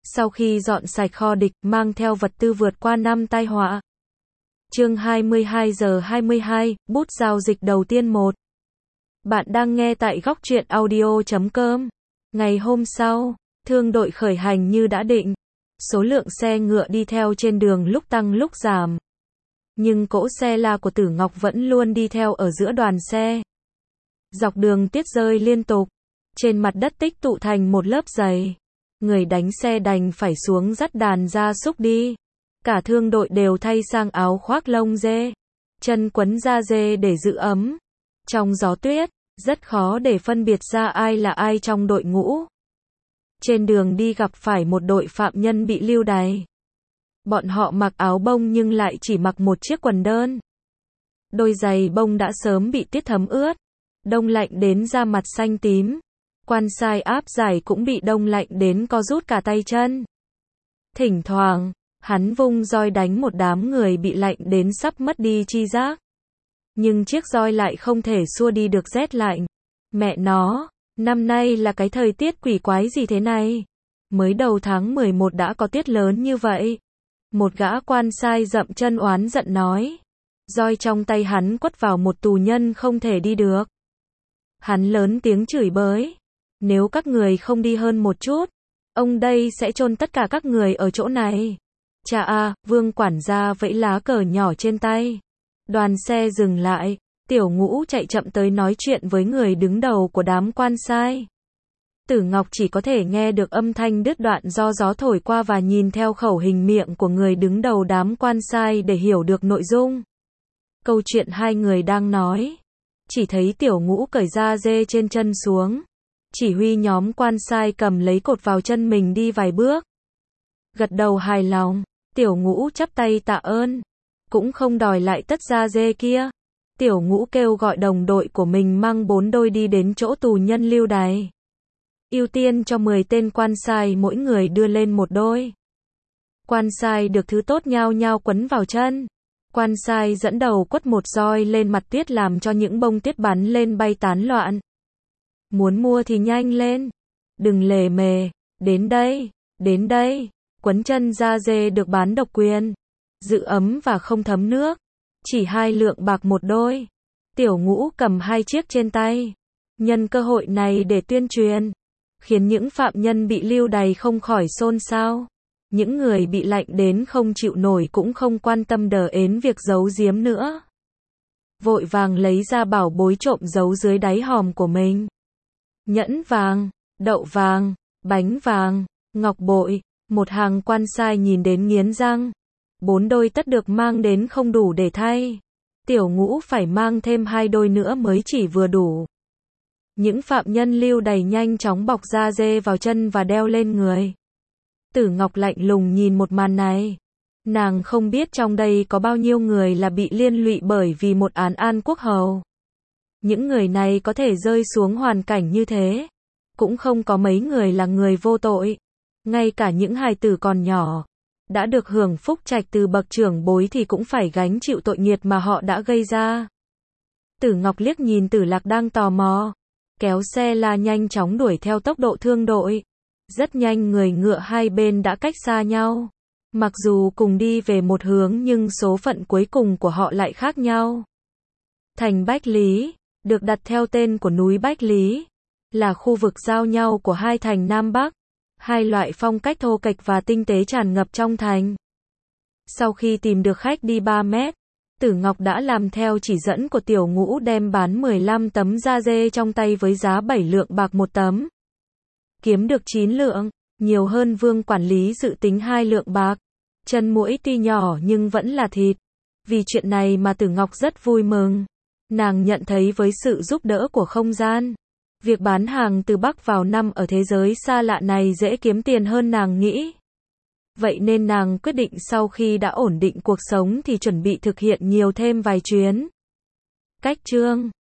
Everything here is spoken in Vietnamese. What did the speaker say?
Sau khi dọn sạch kho địch, mang theo vật tư vượt qua năm tai họa. Chương 22 giờ 22, bút giao dịch đầu tiên 1. Bạn đang nghe tại góc truyện audio.com. Ngày hôm sau, thương đội khởi hành như đã định. Số lượng xe ngựa đi theo trên đường lúc tăng lúc giảm. Nhưng cỗ xe la của Tử Ngọc vẫn luôn đi theo ở giữa đoàn xe. Dọc đường tuyết rơi liên tục. Trên mặt đất tích tụ thành một lớp dày. Người đánh xe đành phải xuống dắt đàn gia súc đi. Cả thương đội đều thay sang áo khoác lông dê. Chân quấn da dê để giữ ấm. Trong gió tuyết, rất khó để phân biệt ra ai là ai trong đội ngũ. Trên đường đi gặp phải một đội phạm nhân bị lưu đày. Bọn họ mặc áo bông nhưng lại chỉ mặc một chiếc quần đơn. Đôi giày bông đã sớm bị tuyết thấm ướt. Đông lạnh đến da mặt xanh tím. Quan sai áp giải cũng bị đông lạnh đến co rút cả tay chân. Thỉnh thoảng, hắn vung roi đánh một đám người bị lạnh đến sắp mất đi chi giác. Nhưng chiếc roi lại không thể xua đi được rét lạnh. Mẹ nó, năm nay là cái thời tiết quỷ quái gì thế này? Mới đầu tháng 11 đã có tuyết lớn như vậy. Một gã quan sai dậm chân oán giận nói. Roi trong tay hắn quất vào một tù nhân không thể đi được. Hắn lớn tiếng chửi bới. Nếu các người không đi hơn một chút, ông đây sẽ chôn tất cả các người ở chỗ này. Chà à, Vương quản gia vẫy lá cờ nhỏ trên tay. Đoàn xe dừng lại, Tiểu Ngũ chạy chậm tới nói chuyện với người đứng đầu của đám quan sai. Tử Ngọc chỉ có thể nghe được âm thanh đứt đoạn do gió thổi qua và nhìn theo khẩu hình miệng của người đứng đầu đám quan sai để hiểu được nội dung. Câu chuyện hai người đang nói. Chỉ thấy Tiểu Ngũ cởi da dê trên chân xuống. Chỉ huy nhóm quan sai cầm lấy cột vào chân mình đi vài bước. Gật đầu hài lòng, Tiểu Ngũ chắp tay tạ ơn. Cũng không đòi lại tất da dê kia. Tiểu Ngũ kêu gọi đồng đội của mình mang 4 đôi đi đến chỗ tù nhân lưu đày. Ưu tiên cho 10 tên quan sai mỗi người đưa lên một đôi. Quan sai được thứ tốt nhao nhao quấn vào chân. Quan sai dẫn đầu quất một roi lên mặt tuyết làm cho những bông tuyết bắn lên bay tán loạn. Muốn mua thì nhanh lên. Đừng lề mề. Đến đây. Đến đây. Quấn chân da dê được bán độc quyền. Giữ ấm và không thấm nước. Chỉ 2 lượng bạc một đôi. Tiểu Ngũ cầm 2 chiếc trên tay. Nhân cơ hội này để tuyên truyền. Khiến những phạm nhân bị lưu đày không khỏi xôn xao. Những người bị lạnh đến không chịu nổi cũng không quan tâm đờ ến việc giấu giếm nữa. Vội vàng lấy ra bảo bối trộm giấu dưới đáy hòm của mình. Nhẫn vàng, đậu vàng, bánh vàng, ngọc bội. Một hàng quan sai nhìn đến nghiến răng. 4 đôi tất được mang đến không đủ để thay. Tiểu Ngũ phải mang thêm 2 đôi nữa mới chỉ vừa đủ. Những phạm nhân lưu đày nhanh chóng bọc da dê vào chân và đeo lên người. Tử Ngọc lạnh lùng nhìn một màn này. Nàng không biết trong đây có bao nhiêu người là bị liên lụy bởi vì một án An Quốc Hầu. Những người này có thể rơi xuống hoàn cảnh như thế. Cũng không có mấy người là người vô tội. Ngay cả những hài tử còn nhỏ, đã được hưởng phúc trạch từ bậc trưởng bối thì cũng phải gánh chịu tội nghiệt mà họ đã gây ra. Tử Ngọc liếc nhìn Tử Lạc đang tò mò. Kéo xe la nhanh chóng đuổi theo tốc độ thương đội. Rất nhanh người ngựa hai bên đã cách xa nhau. Mặc dù cùng đi về một hướng nhưng số phận cuối cùng của họ lại khác nhau. Thành Bách Lý, được đặt theo tên của núi Bách Lý, là khu vực giao nhau của hai thành Nam Bắc. Hai loại phong cách thô kệch và tinh tế tràn ngập trong thành. Sau khi tìm được khách đi 3 mét, Tử Ngọc đã làm theo chỉ dẫn của Tiểu Ngũ đem bán 15 tấm da dê trong tay với giá 7 lượng bạc một tấm. Kiếm được 9 lượng, nhiều hơn Vương quản lý dự tính 2 lượng bạc. Chân muỗi tuy nhỏ nhưng vẫn là thịt. Vì chuyện này mà Tử Ngọc rất vui mừng. Nàng nhận thấy với sự giúp đỡ của không gian, việc bán hàng từ Bắc vào Nam ở thế giới xa lạ này dễ kiếm tiền hơn nàng nghĩ. Vậy nên nàng quyết định sau khi đã ổn định cuộc sống thì chuẩn bị thực hiện nhiều thêm vài chuyến. Cách chương